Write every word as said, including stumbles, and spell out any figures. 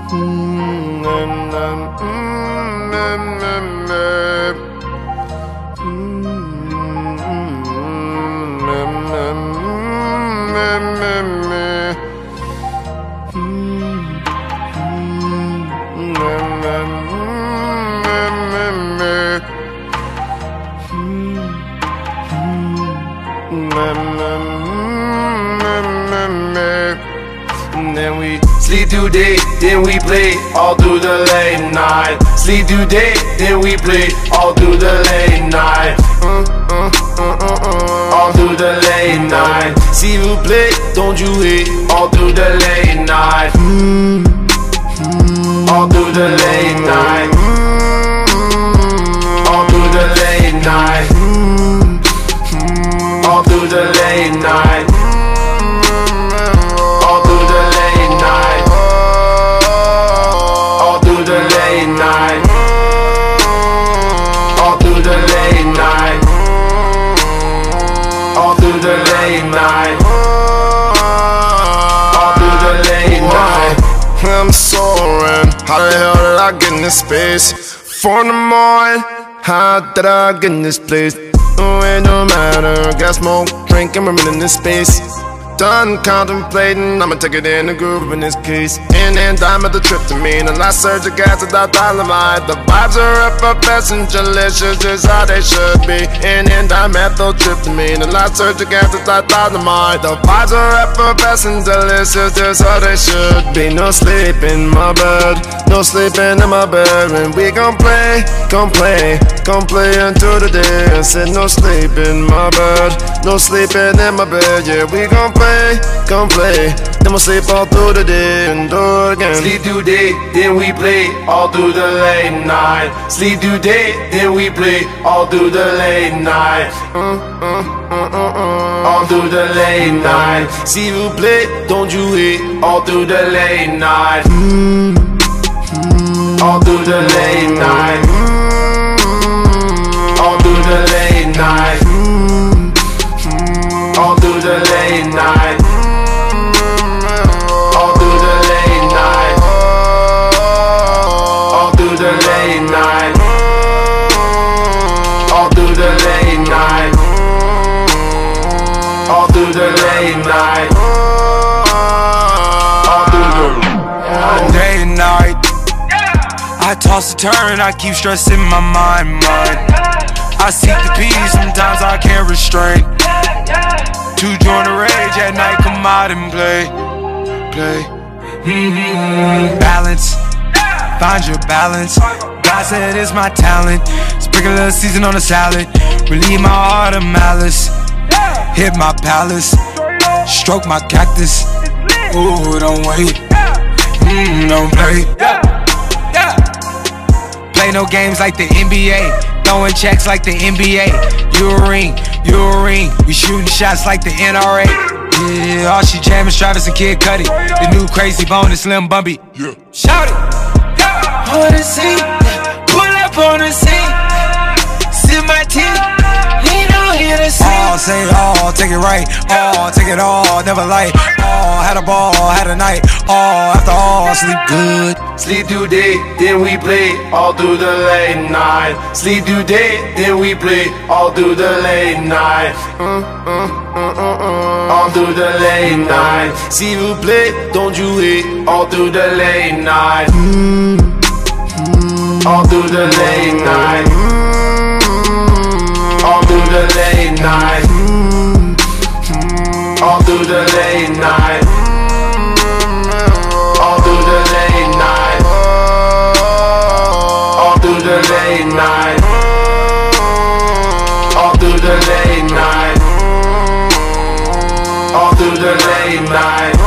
And then we sleep through day, then we play all through the late night. Sleep through day, then we play all through the late night. Uh, uh, uh, uh, uh. All through the late night. See you play, don't you hate? All through the late night. Mm, mm, all through the late night. Mm, all through the late night. Mm, mm, all through the late night. All through the late night, all through the late night. I'm soaring. How the hell did I get in this space? Four in the morning. How did I get in this place? Oh, it don't matter. Got smoke, drink, and we're in this space. Done contemplating, I'ma take it in the groove in this case. In and dime at the tryptamine, the last surge of gas without dynamite. The vibes are effervescent, delicious, just how they should be. In and dime methyltryptamine, the last surge of gas without dynamite. The vibes are effervescent, delicious, just how they should be. No sleep in my bed, no sleeping in my bed. And we gon' play, gon' play, gon' play until the day. I said no sleep in my bed, no sleeping in my bed. Yeah, we gon' play. Come play, then we'll sleep all through the day and do it again. Sleep through day, then we play all through the late night. Sleep through day, then we play all through the late night. Uh, uh, uh, uh, uh. All through the late night. See you play, don't you hate? All through the late night. Mm, mm, all through the late night. Mm, all through the late night. Mm, mm, all through the late night. All through the late night. All through the late night. All through the late night. All through the late night. All through the day and night. I toss and turn, I keep stressing my mind, mind. I seek the peace, sometimes I can't restrain. To join the rage at night, come out and play, play. Mm-hmm. Balance, find your balance. God said it's my talent. Sprinkle a little season on the salad. Relieve my heart of malice. Hit my palace, stroke my cactus. Ooh, don't wait, mm, don't play. Play no games like the N B A. Throwing checks like the N B A. You a ring, you a ring. We shooting shots like the N R A. Yeah, all she jamming, Travis and Kid Cudi. The new Crazy Bone and Slim Bumby. Yeah. Shout it. Yeah. On the scene, pull up on the scene. Sip my tea, lean on here to see. All say all, take it right. All, take it all, never light. All, had a ball, had a night. All, after all, sleep good. Sleep through day, then we play all through the late night. Sleep through day, then we play all through the late night. Uh, uh, uh, uh, uh. All through the late night. See you play, don't you hate? All through the late night. Mm, mm, all through the late night. Mm, all through the late night. Mm, mm, all through the late night. All through the late night. All through the late night. All through the late night. All through the late night.